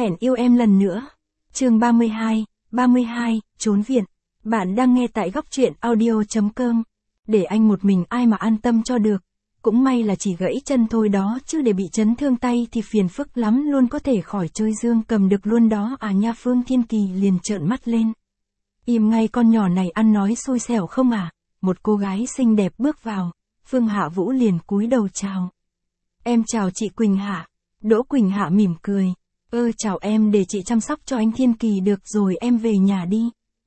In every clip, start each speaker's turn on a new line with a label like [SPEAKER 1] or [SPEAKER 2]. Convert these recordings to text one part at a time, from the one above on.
[SPEAKER 1] Hẹn yêu em lần nữa. Chương 32, trốn viện. Bạn đang nghe tại góc truyện audio.com. Để anh một mình ai mà an tâm cho được. Cũng may là chỉ gãy chân thôi đó, chứ để bị chấn thương tay thì phiền phức lắm, luôn có thể khỏi chơi dương cầm được luôn đó à nha. Phương Thiên Kỳ liền trợn mắt lên. Im ngay, con nhỏ này ăn nói xui xẻo không à? Một cô gái xinh đẹp bước vào. Phương Hạ Vũ liền cúi đầu chào. Em chào chị Quỳnh Hạ. Đỗ Quỳnh Hạ mỉm cười. Chào em, để chị chăm sóc cho anh Thiên Kỳ được rồi, em về nhà đi.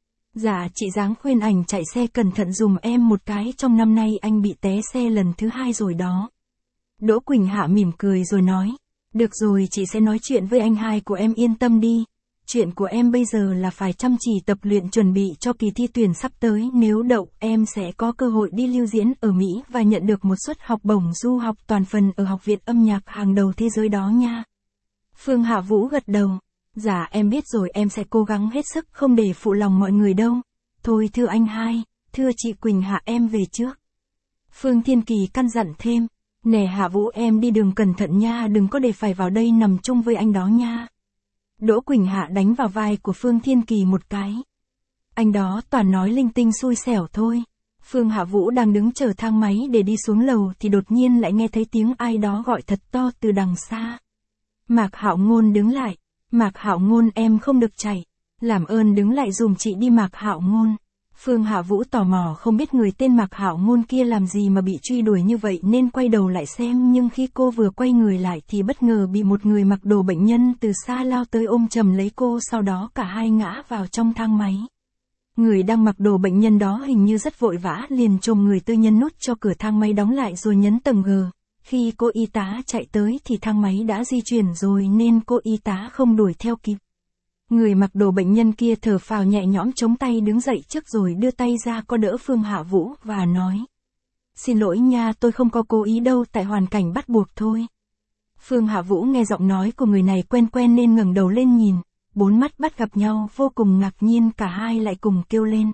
[SPEAKER 1] Dạ chị dáng khuyên ảnh chạy xe cẩn thận dùm em một cái, trong năm nay anh bị té xe lần thứ 2 rồi đó. Đỗ Quỳnh Hạ mỉm cười rồi nói. Được rồi, chị sẽ nói chuyện với anh hai của em, yên tâm đi. Chuyện của em bây giờ là phải chăm chỉ tập luyện chuẩn bị cho kỳ thi tuyển sắp tới, nếu đậu em sẽ có cơ hội đi lưu diễn ở Mỹ và nhận được một suất học bổng du học toàn phần ở học viện âm nhạc hàng đầu thế giới đó nha. Phương Hạ Vũ gật đầu. Dạ em biết rồi, em sẽ cố gắng hết sức không để phụ lòng mọi người đâu. Thôi thưa anh hai, thưa chị Quỳnh Hạ, em về trước. Phương Thiên Kỳ căn dặn thêm. Nè Hạ Vũ, em đi đường cẩn thận nha, đừng có để phải vào đây nằm chung với anh đó nha. Đỗ Quỳnh Hạ đánh vào vai của Phương Thiên Kỳ một cái. Anh đó toàn nói linh tinh xui xẻo thôi. Phương Hạ Vũ đang đứng chờ thang máy để đi xuống lầu thì đột nhiên lại nghe thấy tiếng ai đó gọi thật to từ đằng xa. Mạc Hạo Ngôn đứng lại. Mạc Hạo Ngôn, em không được chạy. Làm ơn đứng lại dùm chị đi Mạc Hạo Ngôn. Phương Hạ Vũ tò mò không biết người tên Mạc Hạo Ngôn kia làm gì mà bị truy đuổi như vậy nên quay đầu lại xem, nhưng khi cô vừa quay người lại thì bất ngờ bị một người mặc đồ bệnh nhân từ xa lao tới ôm chầm lấy cô, sau đó cả hai ngã vào trong thang máy. Người đang mặc đồ bệnh nhân đó hình như rất vội vã, liền chồm người tư nhân nút cho cửa thang máy đóng lại rồi nhấn tầng G. Khi cô y tá chạy tới thì thang máy đã di chuyển rồi nên cô y tá không đuổi theo kịp. Người mặc đồ bệnh nhân kia thở phào nhẹ nhõm, chống tay đứng dậy trước rồi đưa tay ra có đỡ Phương Hạ Vũ và nói. Xin lỗi nha, tôi không có cố ý đâu, tại hoàn cảnh bắt buộc thôi. Phương Hạ Vũ nghe giọng nói của người này quen quen nên ngẩng đầu lên nhìn, bốn mắt bắt gặp nhau, vô cùng ngạc nhiên, cả hai lại cùng kêu lên.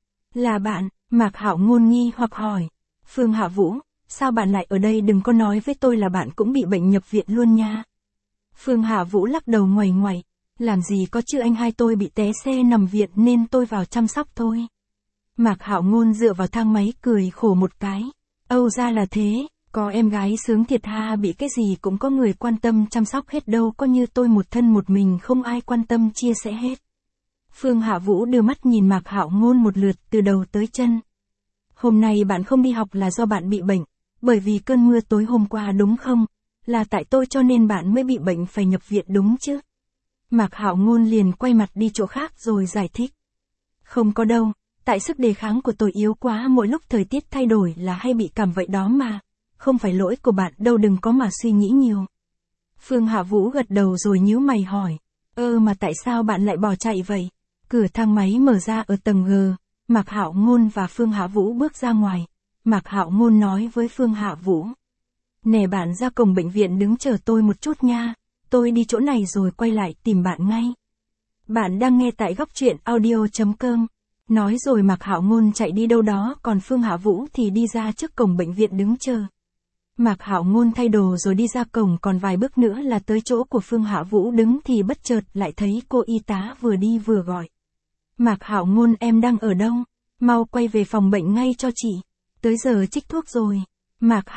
[SPEAKER 1] Là bạn? Mạc Hạo Ngôn nghi hoặc hỏi. Phương Hạ Vũ, sao bạn lại ở đây, đừng có nói với tôi là bạn cũng bị bệnh nhập viện luôn nha. Phương Hạ Vũ lắc đầu ngoảy ngoảy. Làm gì có chứ anh hai, tôi bị té xe nằm viện nên tôi vào chăm sóc thôi. Mạc Hạo Ngôn dựa vào thang máy cười khổ một cái. Âu ra là thế, có em gái sướng thiệt ha, bị cái gì cũng có người quan tâm chăm sóc hết, đâu có như tôi một thân một mình không ai quan tâm chia sẻ hết. Phương Hạ Vũ đưa mắt nhìn Mạc Hạo Ngôn một lượt từ đầu tới chân. Hôm nay bạn không đi học là do bạn bị bệnh, bởi vì cơn mưa tối hôm qua đúng không? Là tại tôi cho nên bạn mới bị bệnh phải nhập viện đúng chứ? Mạc Hạo Ngôn liền quay mặt đi chỗ khác rồi giải thích. Không có đâu, tại sức đề kháng của tôi yếu quá, mỗi lúc thời tiết thay đổi là hay bị cảm vậy đó mà. Không phải lỗi của bạn đâu, đừng có mà suy nghĩ nhiều. Phương Hạ Vũ gật đầu rồi nhíu mày hỏi. Mà tại sao bạn lại bỏ chạy vậy? Cửa thang máy mở ra ở tầng G. Mạc Hạo Ngôn và Phương Hạ Vũ bước ra ngoài. Mạc Hạo Ngôn nói với Phương Hạ Vũ. Nè bạn ra cổng bệnh viện đứng chờ tôi một chút nha. Tôi đi chỗ này rồi quay lại tìm bạn ngay. Bạn đang nghe tại góc truyện audio.com. Nói rồi Mạc Hạo Ngôn chạy đi đâu đó, còn Phương Hạ Vũ thì đi ra trước cổng bệnh viện đứng chờ. Mạc Hạo Ngôn thay đồ rồi đi ra cổng, còn vài bước nữa là tới chỗ của Phương Hạ Vũ đứng thì bất chợt lại thấy cô y tá vừa đi vừa gọi. Mạc Hạo Ngôn, em đang ở đâu? Mau quay về phòng bệnh ngay cho chị. Tới giờ trích thuốc rồi. Mạc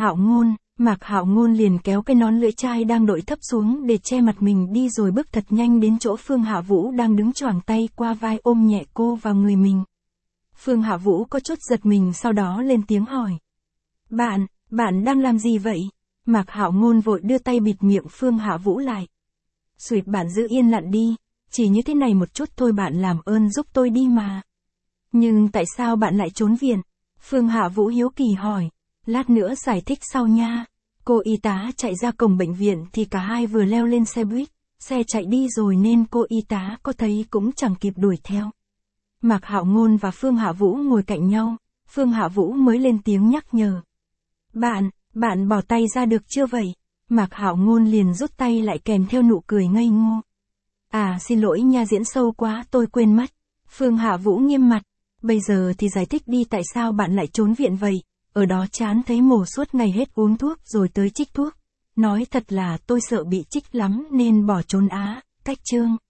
[SPEAKER 1] Hạo Ngôn liền kéo cái nón lưỡi chai đang đội thấp xuống để che mặt mình đi rồi bước thật nhanh đến chỗ Phương Hạ Vũ đang đứng choàng tay qua vai ôm nhẹ cô vào người mình. Phương Hạ Vũ có chút giật mình, sau đó lên tiếng hỏi. Bạn đang làm gì vậy? Mạc Hạo Ngôn vội đưa tay bịt miệng Phương Hạ Vũ lại. Xuyệt, bạn giữ yên lặng đi, chỉ như thế này một chút thôi, bạn làm ơn giúp tôi đi mà. Nhưng tại sao bạn lại trốn viện? Phương Hạ Vũ hiếu kỳ hỏi. Lát nữa giải thích sau nha. Cô y tá chạy ra cổng bệnh viện thì cả hai vừa leo lên xe buýt, xe chạy đi rồi nên cô y tá có thấy cũng chẳng kịp đuổi theo. Mạc Hạo Ngôn và Phương Hạ Vũ ngồi cạnh nhau, Phương Hạ Vũ mới lên tiếng nhắc nhở. Bạn bỏ tay ra được chưa vậy? Mạc Hạo Ngôn liền rút tay lại kèm theo nụ cười ngây ngô. Xin lỗi nha, diễn sâu quá tôi quên mất. Phương Hạ Vũ nghiêm mặt. Bây giờ thì giải thích đi, tại sao bạn lại trốn viện vậy? Ở đó chán thấy mồ suốt ngày hết uống thuốc rồi tới trích thuốc. Nói thật là tôi sợ bị trích lắm nên bỏ trốn á. Cách chương